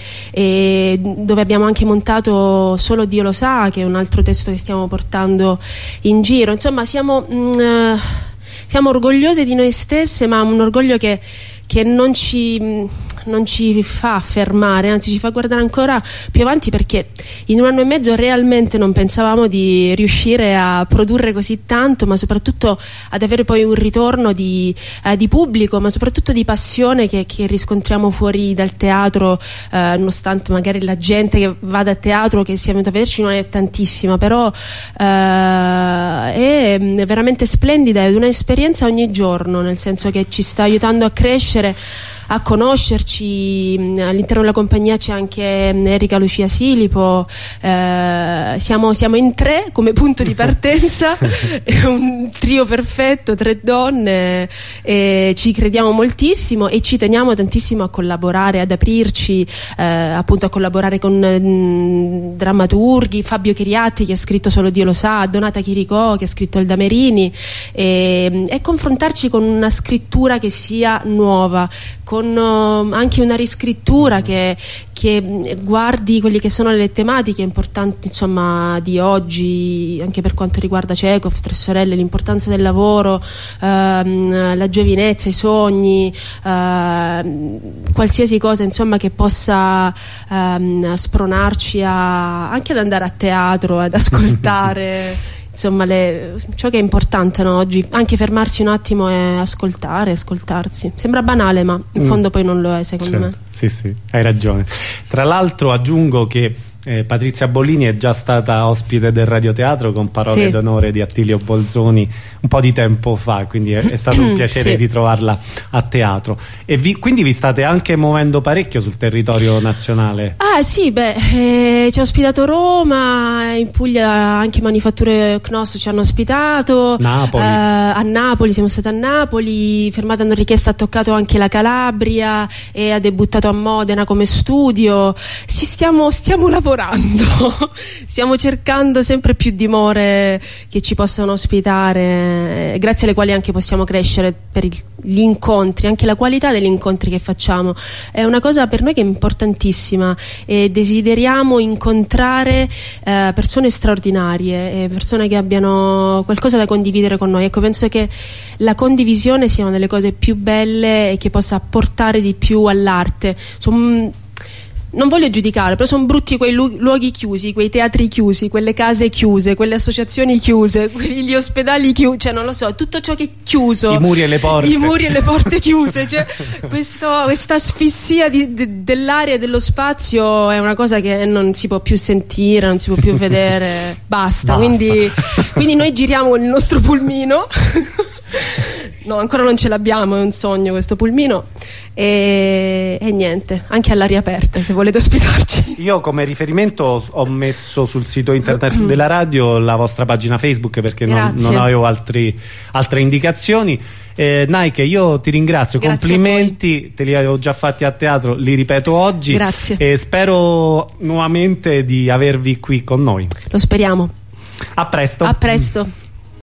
e dove abbiamo anche montato Solo Dio lo sa, che è un altro testo che stiamo portando in giro. Insomma siamo, mh, siamo orgogliose di noi stesse, ma un orgoglio che, che non ci... non ci fa fermare, anzi ci fa guardare ancora più avanti, perché in un anno e mezzo realmente non pensavamo di riuscire a produrre così tanto, ma soprattutto ad avere poi un ritorno di, eh, di pubblico, ma soprattutto di passione che, che riscontriamo fuori dal teatro, eh, nonostante magari la gente che va da teatro, che sia venuta a vederci, non è tantissima, però eh, è veramente splendida, è un'esperienza ogni giorno, nel senso che ci sta aiutando a crescere, a conoscerci. All'interno della compagnia c'è anche Erika Lucia Silipo, eh, siamo, siamo in tre come punto di partenza, è un trio perfetto, tre donne, e ci crediamo moltissimo e ci teniamo tantissimo a collaborare, ad aprirci, eh, appunto a collaborare con mh, drammaturghi, Fabio Chiriatti che ha scritto Solo Dio lo sa, Donata Chiricò che ha scritto Alda Merini, e, e confrontarci con una scrittura che sia nuova, con con uh, anche una riscrittura che, che guardi quelli che sono le tematiche importanti, insomma, di oggi, anche per quanto riguarda Chekhov, Tre sorelle, l'importanza del lavoro, ehm, la giovinezza, i sogni, ehm, qualsiasi cosa, insomma, che possa ehm, spronarci a, anche ad andare a teatro, ad ascoltare insomma le, ciò che è importante, no, oggi, anche fermarsi un attimo e ascoltare, ascoltarsi. Sembra banale, ma in fondo mm. poi non lo è, secondo certo. me. Sì, sì, hai ragione. Tra l'altro aggiungo che Eh, Patrizia Bollini è già stata ospite del radioteatro con parole sì. d'onore di Attilio Bolzoni un po' di tempo fa, quindi è, è stato un piacere sì. ritrovarla a teatro. E vi, quindi vi state anche muovendo parecchio sul territorio nazionale? Ah sì, beh, eh, ci ha ospitato Roma, in Puglia anche Manifatture Knos ci hanno ospitato, Napoli. Eh, a Napoli, siamo stati a Napoli, Fermata non richiesta ha toccato anche la Calabria e ha debuttato a Modena come studio. Sì, stiamo, stiamo lavorando stiamo cercando sempre più dimore che ci possano ospitare, grazie alle quali anche possiamo crescere per il, gli incontri, anche la qualità degli incontri che facciamo è una cosa per noi che è importantissima e desideriamo incontrare eh, persone straordinarie, persone che abbiano qualcosa da condividere con noi. Ecco, penso che la condivisione sia una delle cose più belle e che possa apportare di più all'arte. Sono Non voglio giudicare, però sono brutti quei lu luoghi chiusi, quei teatri chiusi, quelle case chiuse, quelle associazioni chiuse, quegli ospedali chiusi, cioè non lo so, tutto ciò che è chiuso. I muri e le porte. I muri e le porte chiuse, cioè questo, questa asfissia di, de, dell'aria e dello spazio è una cosa che non si può più sentire, non si può più vedere, basta. Basta. Quindi, quindi noi giriamo il nostro pulmino. No, ancora non ce l'abbiamo, è un sogno questo pulmino e, e niente, anche all'aria aperta se volete ospitarci. Io come riferimento ho messo sul sito internet della radio la vostra pagina Facebook perché non, non avevo altri, altre indicazioni. eh, Nike, io ti ringrazio, grazie, complimenti, te li avevo già fatti a teatro, li ripeto oggi. Grazie. E spero nuovamente di avervi qui con noi. Lo speriamo. A presto. A presto.